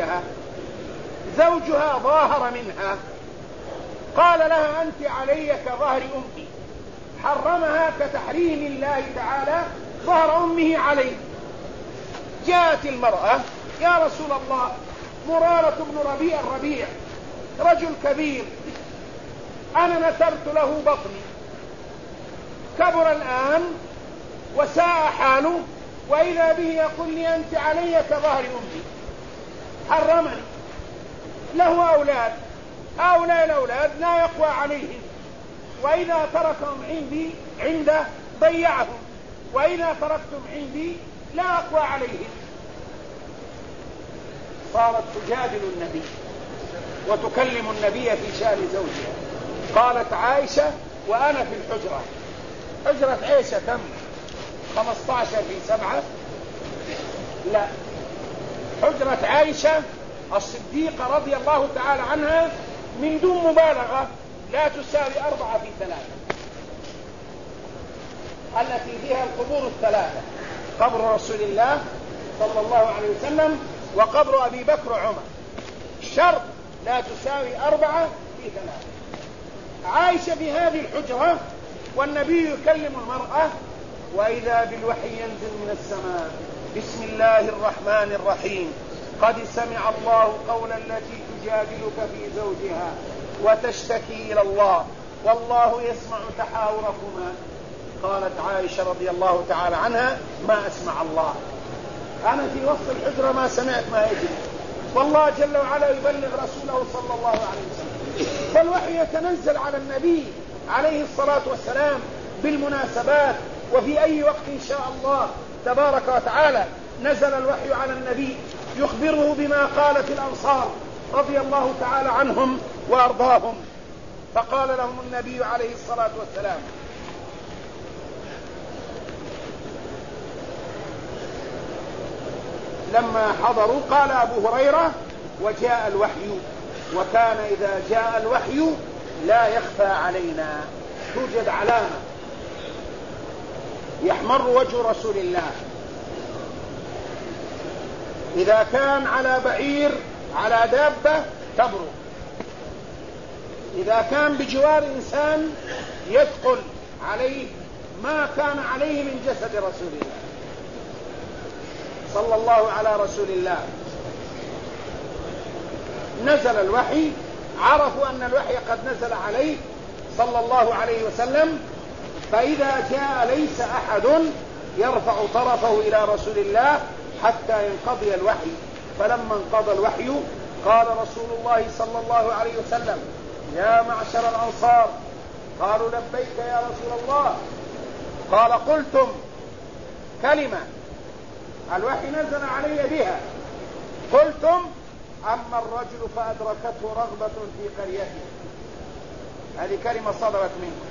زوجها ظاهر منها، قال لها: أنت علي كظهر أمي، حرمها كتحريم الله تعالى ظهر أمه عليه. جاءت المرأة: يا رسول الله، مرارة بن الربيع رجل كبير، أنا نثرت له بطني، كبر الآن وساء حاله، وإذا به يقول لي أنت علي كظهر أمي، حرمني. له أولاد، هؤلاء الأولاد لا يقوى عليهم، وإذا تركهم عنده ضيعهم، وإذا تركتم عندي لا أقوى عليهم. صارت تجادل النبي وتكلم النبي في شأن زوجها. قالت عائشة وأنا في الحجرة، حجرة عائشة كم؟ 15 في 7؟ لا، حجرة عائشة الصديقة رضي الله تعالى عنها من دون مبالغة لا تساوي 4 في 3، التي فيها القبور الثلاثة: قبر رسول الله صلى الله عليه وسلم، وقبر أبي بكر وعمر. شرط لا تساوي 4 في 3. عائشة في هذه الحجرة والنبي يكلم المرأة، وإذا بالوحي ينزل من السماء: بسم الله الرحمن الرحيم، قد سمع الله قول التي تجادلك في زوجها وتشتكي إلى الله والله يسمع تحاوركما. قالت عائشة رضي الله تعالى عنها: ما أسمع الله، أنا في وسط الحجرة ما سمعت ما يجري، والله جل وعلا يبلغ رسوله صلى الله عليه وسلم، فالوحي يتنزل على النبي عليه الصلاة والسلام بالمناسبات، وفي أي وقت إن شاء الله تبارك وتعالى نزل الوحي على النبي يخبره بما قالت الأنصار رضي الله تعالى عنهم وأرضاهم. فقال لهم النبي عليه الصلاة والسلام: لما حضروا قال أبو هريرة: وجاء الوحي، وكان إذا جاء الوحي لا يخفى علينا، توجد علامة يحمر وجه رسول الله، إذا كان على بعير على دابة تبرق، إذا كان بجوار إنسان يثقل عليه ما كان عليه من جسد رسول الله صلى الله على رسول الله. نزل الوحي، عرفوا أن الوحي قد نزل عليه صلى الله عليه وسلم، فإذا جاء ليس أحد يرفع طرفه إلى رسول الله حتى ينقضي الوحي. فلما انقضى الوحي قال رسول الله صلى الله عليه وسلم: يا معشر الأنصار. قالوا: لبيك يا رسول الله. قال: قلتم كلمة الوحي نزل علي بها، قلتم: أما الرجل فأدركته رغبة في قريته. هذه كلمة صدرت منكم،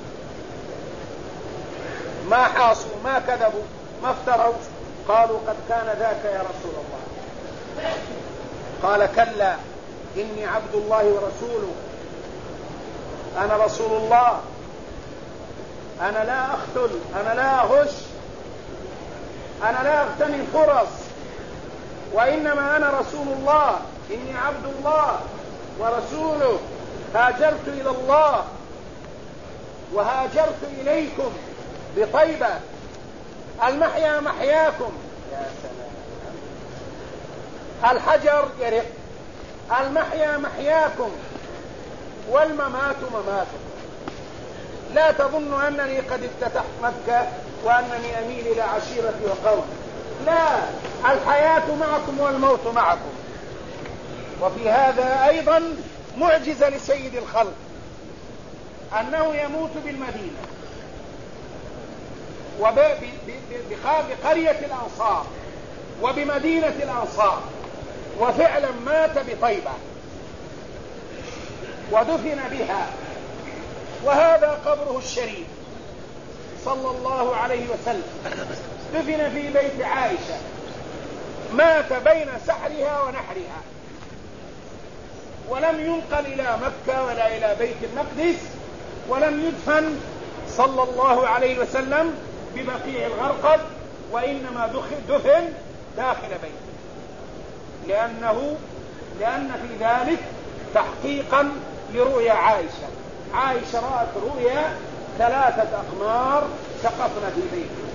ما حاصوا ما كذبوا ما افتروا. قالوا: قد كان ذاك يا رسول الله. قال: كلا، إني عبد الله ورسوله، أنا رسول الله، أنا لا أقتل، أنا لا أغش، أنا لا أغتنم فرص، وإنما أنا رسول الله، إني عبد الله ورسوله، هاجرت إلى الله وهاجرت إليكم بطيبة، المحيا محياكم. يا سلام، الحجر يرق، المحيا محياكم والممات مماتكم. لا تظن أنني قد افتتحت مكة وأنني أميل إلى عشيرتي وقومي، لا، الحياة معكم والموت معكم. وفي هذا أيضا معجزة لسيد الخلق أنه يموت بالمدينة وبقرية الأنصار وبمدينة الأنصار، وفعلا مات بطيبة ودفن بها، وهذا قبره الشريف صلى الله عليه وسلم، دفن في بيت عائشة، مات بين سحرها ونحرها، ولم ينقل إلى مكة ولا إلى بيت المقدس، ولم يدفن صلى الله عليه وسلم ببقيع الغرقد، وإنما دفن داخل بيته، لأن في ذلك تحقيقا لرؤيا عائشة. عائشة رأت رؤيا 3 أقمار سقطن في بيته،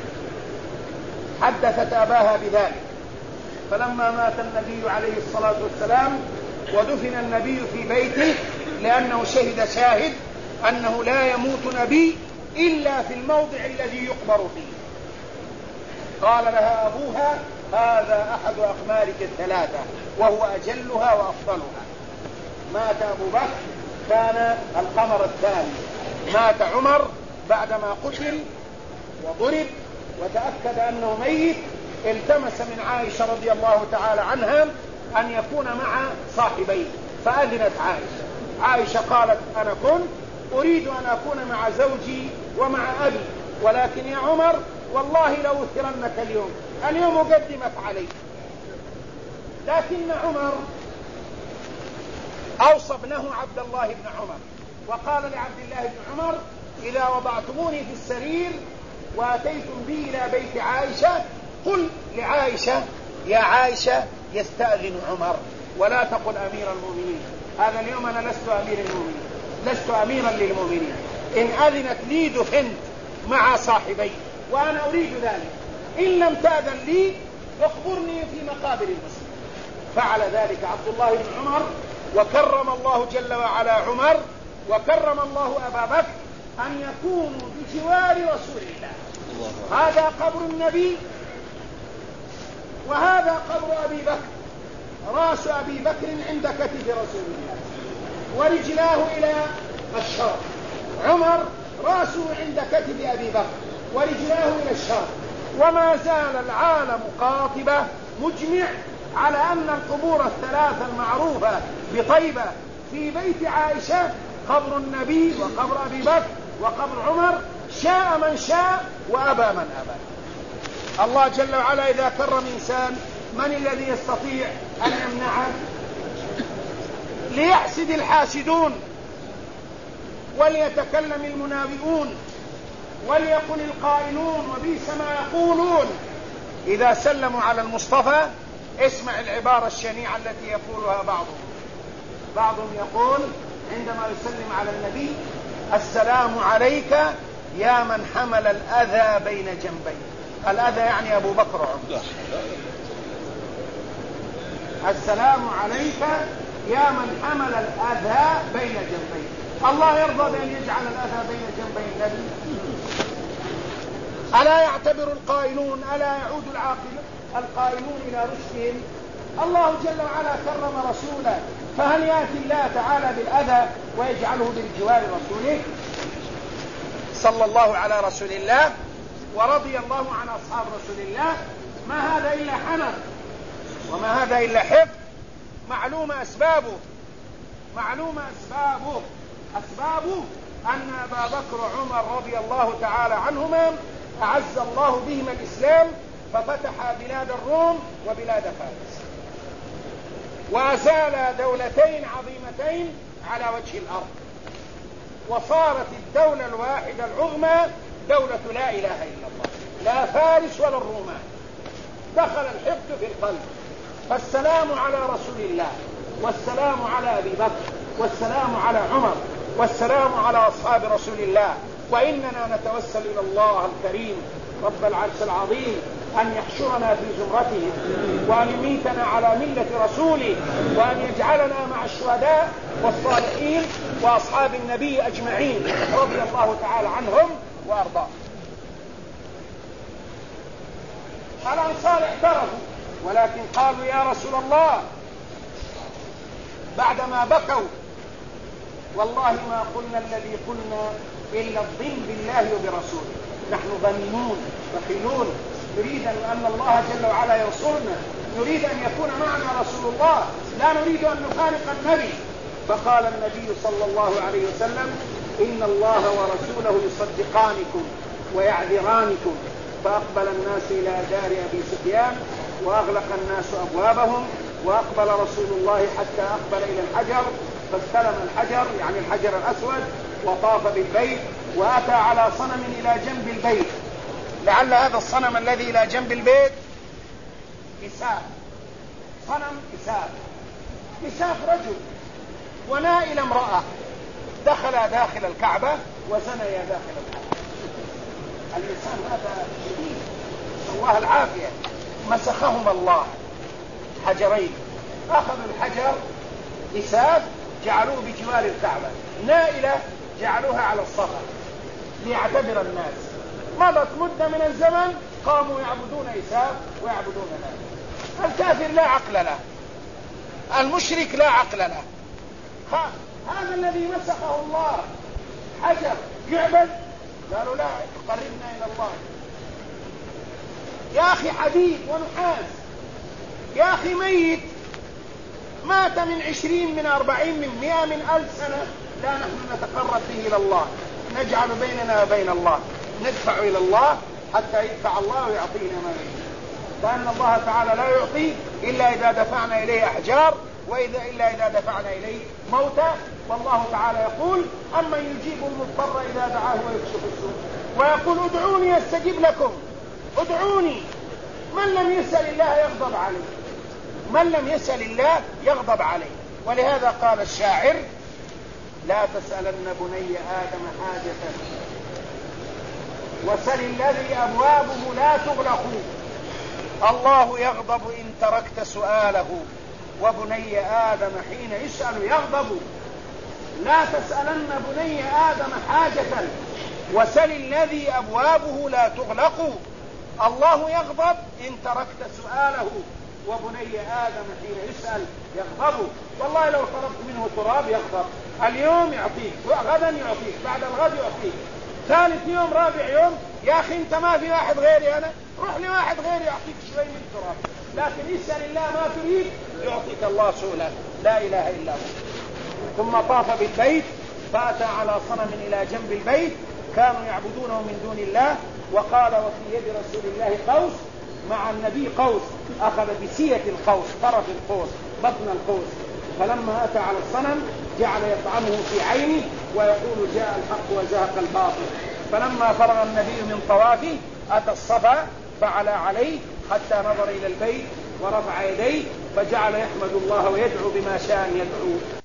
حدثت أباها بذلك. فلما مات النبي عليه الصلاة والسلام ودفن النبي في بيته، لأنه شاهد أنه لا يموت نبي إلا في الموضع الذي يقبر فيه. قال لها أبوها: هذا أحد أقمارك 3 وهو أجلها وأفضلها. مات أبو بكر كان القمر الثاني، مات عمر بعدما قتل وضرب وتأكد أنه ميت، التمس من عائشة رضي الله تعالى عنها أن يكون مع صاحبيه، فأذنت عائشة قالت: أنا كنت أريد أن أكون مع زوجي ومع أبي، ولكن يا عمر والله لأوثرنك اليوم أقدمك علي. لكن عمر أوصى ابنه عبد الله بن عمر وقال لعبد الله بن عمر: إذا وضعتموني في السرير وأتيتم بي إلى بيت عائشة، قل لعائشة: يا عائشة يستأذن عمر. ولا تقل أمير المؤمنين. هذا اليوم أنا لست أمير المؤمنين، لست أميرا للمؤمنين. إن أذنت لي دفنت مع صاحبي وأنا أريد ذلك، إن لم تأذن لي اخبرني في مقابر المسلمين. فعل ذلك عبد الله بن عمر، وكرم الله جل وعلا عمر، وكرم الله أبا بكر أن يكونوا بجوار رسول الله. هذا قبر النبي وهذا قبر أبي بكر. رأس أبي بكر عند كتف رسول الله ورجلاه إلى الشرق. عمر رأسه عند كتف أبي بكر ورجلاه إلى الشرق. وما زال العالم قاطبة مجمع على أن القبور الثلاثة المعروفة بطيبة في بيت عائشة قبر النبي وقبر أبي بكر وقبر عمر، شاء من شاء وأبى من أبى. الله جل وعلا إذا كرم إنسان من الذي يستطيع أن يمنعه؟ ليحسد الحاسدون وليتكلم المنافقون وليقل القائلون وبئس ما يقولون. إذا سلموا على المصطفى اسمع العبارة الشنيعة التي يقولها بعضهم يقول عندما يسلم على النبي: السلام عليك يا من حمل الأذى بين جنبيه. الأذى يعني أبو بكر وعمر. السلام عليك يا من حمل الأذى بين جنبيه. الله يرضى بأن يجعل الأذى بين جنبي النبي؟ ألا يعتبر القائلون، ألا يعود القائلون إلى رشدهم؟ الله جل وعلا كرم رسوله، فهل يأتي الله تعالى بالأذى ويجعله بالجوار رسوله؟ صلى الله على رسول الله ورضي الله عن أصحاب رسول الله. ما هذا إلا حنف وما هذا إلا حفظ. معلومة أسبابه أسبابه أن أبا بكر وعمر رضي الله تعالى عنهما أعز الله بهما الإسلام، ففتح بلاد الروم وبلاد فارس، وأزال دولتين عظيمتين على وجه الأرض، وصارت الدولة الواحدة العظمى دولة لا إله إلا الله، لا فارس ولا الرومان. دخل الحقد في القلب. فالسلام على رسول الله، والسلام على أبي بكر، والسلام على عمر، والسلام على أصحاب رسول الله. وإننا نتوسل إلى الله الكريم رب العرش العظيم أن يحشرنا في زمرته، وأن يميتنا على ملة رسوله، وأن يجعلنا مع الشهداء والصالحين وأصحاب النبي أجمعين رضي الله تعالى عنهم وأرضاهم. الأنصار اعترفوا، ولكن قالوا: يا رسول الله، بعدما بكوا: والله ما قلنا الذي قلنا إلا الظن بالله وبرسوله. نحن ظنينون بخيلون، نريد أن الله جل وعلا ينصرنا، نريد أن يكون معنا رسول الله، لا نريد أن نفارق النبي. فقال النبي صلى الله عليه وسلم: إن الله ورسوله يصدقانكم ويعذرانكم. فأقبل الناس إلى دار أبي سفيان وأغلق الناس أبوابهم، وأقبل رسول الله حتى أقبل إلى الحجر، فاستلم الحجر يعني الحجر الأسود، وطاف بالبيت، وأتى على صنم إلى جنب البيت. لعل هذا الصنم الذي إلى جنب البيت إساف، صنم إساف رجل ونائل امرأة، دخل داخل الكعبة وزنيا داخل الكعبة. الإنسان هذا شديد، الله العافية. مسخهما الله حجرين، أخذوا الحجر إساف جعلوه بجوار الكعبة، نائلة جعلوها على الصخر ليعتبر الناس. مضت مدة من الزمن قاموا يعبدون إساف ويعبدون نائل. الكافر لا عقل له، المشرك لا عقل له. هذا الذي مسخه الله حجر يعبد، قالوا: لا، قربنا إلى الله. يا أخي حديد ونحاس، يا أخي ميت مات من 20 من 40 من 100 من 1000 سنة، لا نحن نتقرب به إلى الله، نجعل بيننا وبين الله، ندفع إلى الله حتى يدفع الله ويعطينا ما نريد. لأن الله تعالى لا يعطي إلا إذا دفعنا إليه أحجار، إلا إذا دفعنا إليه موتى. والله تعالى يقول: أمن يجيب المضطر إذا دعاه ويكشف السوء، ويقول: ادعوني أستجب لكم. ادعوني. من لم يسأل الله يغضب عليه، من لم يسأل الله يغضب عليه. ولهذا قال الشاعر: لا تسألن بني آدم حاجة وسل الذي أبوابه لا تغلق، الله يغضب إن تركت سؤاله، وبني آدم حين يسأل يغضب. لا تسألن بني آدم حاجة وسل الذي أبوابه لا تغلق، الله يغضب إن تركت سؤاله، وبني آدم حين يسأل يغضب. والله لو طلبت منه تراب يغضب، اليوم يعطيك، غدا يعطيك، بعد الغد يعطيك، ثالث يوم، رابع يوم، يا أخي أنت ما في واحد غيري، أنا روح لواحد غيري يعطيك شوي من تراب. لكن اسأل الله ما تريد يعطيك الله سؤلا، لا إله إلا هو. ثم طاف بالبيت فأتى على صنم إلى جنب البيت كانوا يعبدونه من دون الله، وقال: وفي يد رسول الله قوس. مع النبي قوس، أخذ بسية القوس، طرف القوس، بطن القوس. فلما أتى على الصنم جعل يطعنه في عينه ويقول: جاء الحق وزهق الباطل. فلما فرغ النبي من طوافه أتى الصفا فعلى عليه حتى نظر إلى البيت ورفع يديه، فجعل يحمد الله ويدعو بما شاء أن يدعو.